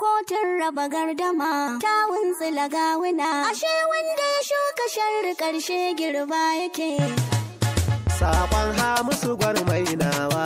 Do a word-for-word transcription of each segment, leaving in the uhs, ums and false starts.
Kotun raba gardama ta wuntsila gawuna, ashe wanda ya shuka sharri karshe girba yake. Sabon Hamisu Gwarmai nawa,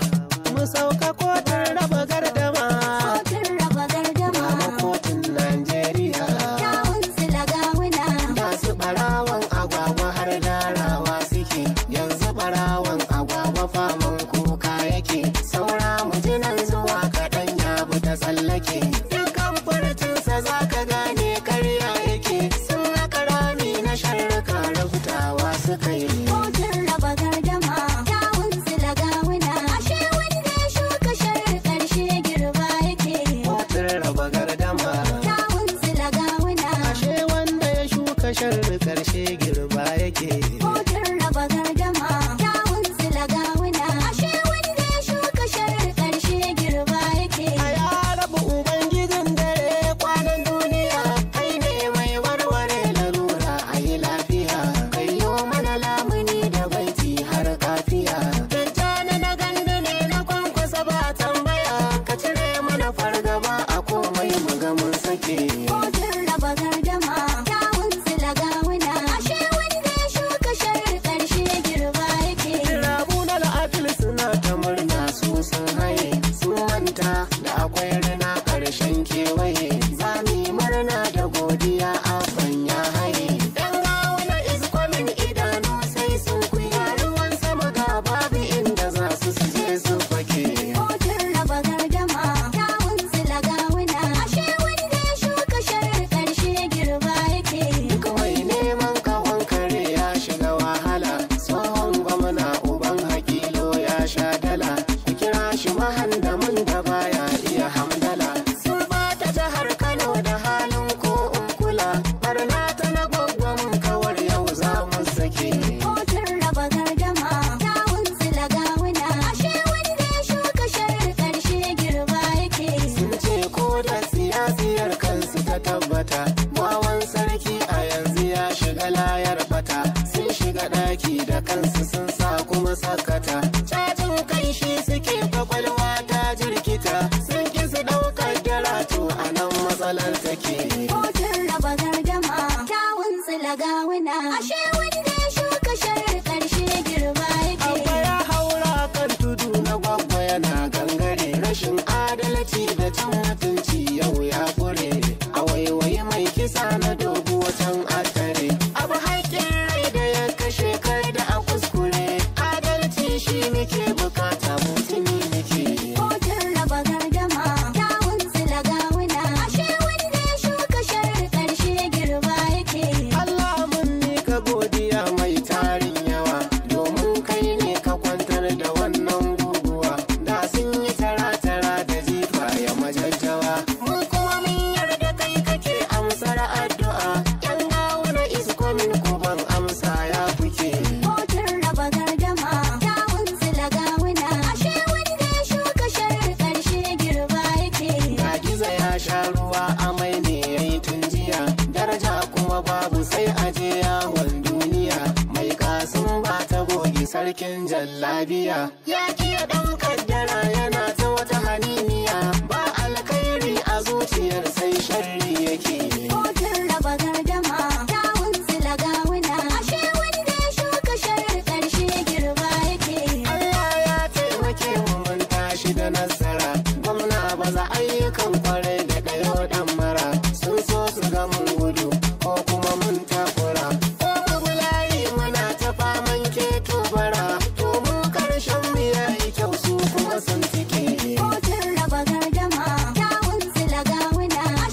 mu sauka kotun raba gardama. Kotun raba gardama kotun Najeriya ta wuntsila gawuna, masu barawan agwagwa har darawa suke, yanzu barawan agwagwa faman kuka yake, saura mutunan zuwa kaɗan ya bi ta tsallake. Dukan furtinsa za ka gane karya yake, sun haka rami na sharruka rubutawa suka yi. kotun raba gardama ta wuntsila gawuna, ashe wanda ya shuka sharri karshe girba yake. Kotun raba gardama ta wuntsila gawuna, ashe wanda ya shuka sharri karshe girba yake. kotun raba gardama ta wuntsila gawuna, ashe wanda ya shuka sharri karshe girba yake. A ya rabu Ubangijin dare kwanan duniya, kai ne mai warware larura a yi lafiya, kai yo mana lamuni da baiti har kafiya. Tantana na gandu ne na kwankwasa ba tambaya, ka cire mana fargaba a komai muga mun sake. Kotun raba gardama ta wuntsila gawuna, ashe wanda ya shuka sharri karshe girba yake. Rabu na la'afil suna ta murna su sun haye, sun manta da akwai rana ƙarshen kewaye, za mu yi murna da godiya abban ya haye. Yan gawa na iskomin idanu sai sun kuya, ruwan sama ga babu inda za su su je su fake. Kotun raba gardama ta wuntsila gawuna, ashe wanda ya shuka sharri karshe girba yake. Duk mai neman kawon kare ya shiga wahala, tsohon gwamna uban hakilo ya sha dala, ku kira shi mahandamin da baya iya hamdala. Sun bata jihar Kano da halin ko in kula, barna ta na gwaggwamin kawar yau za mu sake. Kotun raba gardama ta wuntsila gawuna, ashe wanda ya shuka sharri karshe girba yake. Sun ce ko da siyasiyar kansu ta tabbata, wawan sarki a yanzu ya shiga layar bata, sun shiga ɗaki da kansu sun sa kuma sakata, cajin kai shi suke kwakwalwa ta jirkita, sun ki su ɗaukar darato a nan matsalar take. Kotun raba gardama ta wuntsila gawuna, ashe wanda ya shuka sharri karshe girba Abba yake. ya haura kan tudu na gwagwa yana gangare, rashin adalci da cin mutunci yau ya kure, a waiwayi mai kisa na dogo wajen atare, abu haƙƙin rai da ya kashe kar da a kuskure, adalci shi muke bukata mutumi muke. Kotun raba gardama ta wuntsila gawuna, ashe wanda ya shuka sharri karshe girba yake. Allah mun mika godiya mai tarin yawa, domin kai ne ka kwantar da wannan guguwa, da sun yi tara-tara da jifa ya majajjawa. Mun kuma mun yarda kai kake amsar addu'a, yan gawo na iskomin kuban amsa ya kuke. Kotun raba gardama ta wuntsila gawuna, ashe wanda ya shuka sharri karshe girba yake. Ga gizo ya sha ruwa amai ne ya yi tun jiya, daraja kuma babu sai aje yawon duniya, mai kasun ba ta gogi sarkin jallabiya, ya kiya ɗan kaddara yana ta wata haniniya, ba alkhairi a zuciyar sai sharri yake. Kotun raba gardama ta wuntsila gawuna, ashe wanda ya shuka sharri karshe girba yake. Allah ya taimake mu mun tashi da nasara, gwamna baza ayyukan kwarai da ɗayo ɗan mara, sun so su ga mun gudu ko kuma mun takura, ko mu bulayi muna ta faman keto bara, to mu karshen mu yayi kyau su kuma sun tike. Kotun raba gardama ta wuntsila gawuna,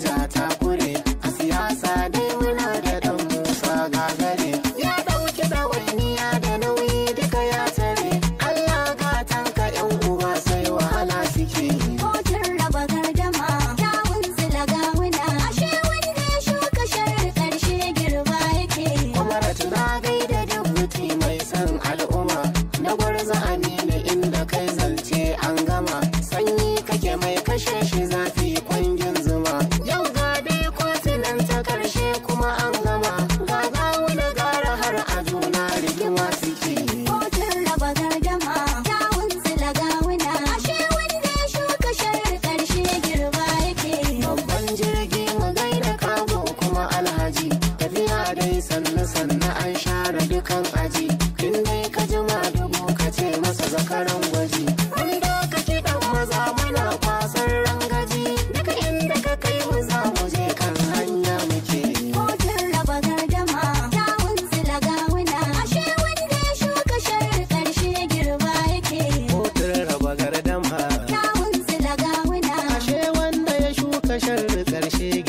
daraja ta kure a siyasa dai muna da dan Musa Gagare ya dauki dawainiya da nauyi duka ya tare Allah gatanka yan uba sai wahala suke Kotun raba gardama ta wuntsila gawuna ashe wanda ya shuka sharri ƙarshe girba yake kuma ratuna gaida dubuti mai san al'umma na gwarza amina inda kai zance an gama sanyi kake mai kashe shi zafi kwangin zuma yau ga dai kotunan ta karshe kuma an gama ga gawo da gara har a juna rigima suke Kotun raba gardama ta wuntsila gawuna ashe wanda ya shuka sharri ƙarshe girba yake babban jirgi mu gaida kago kuma alhaji tafiya dai sannu sannu an share dukan aji in dai ka jima dubu ka ce masa zakaran gwaji wanda ka kiɗan maza muna kwasar rangaji duka inda ka kai mu za mu je kan hanya muke Kotun raba gardama ta wuntsila gawuna ashe wanda ya shuka sharri ƙarshe girba yake kotun raba gardama ta wuntsila gawuna ashe wanda ya shuka sharri ƙarshe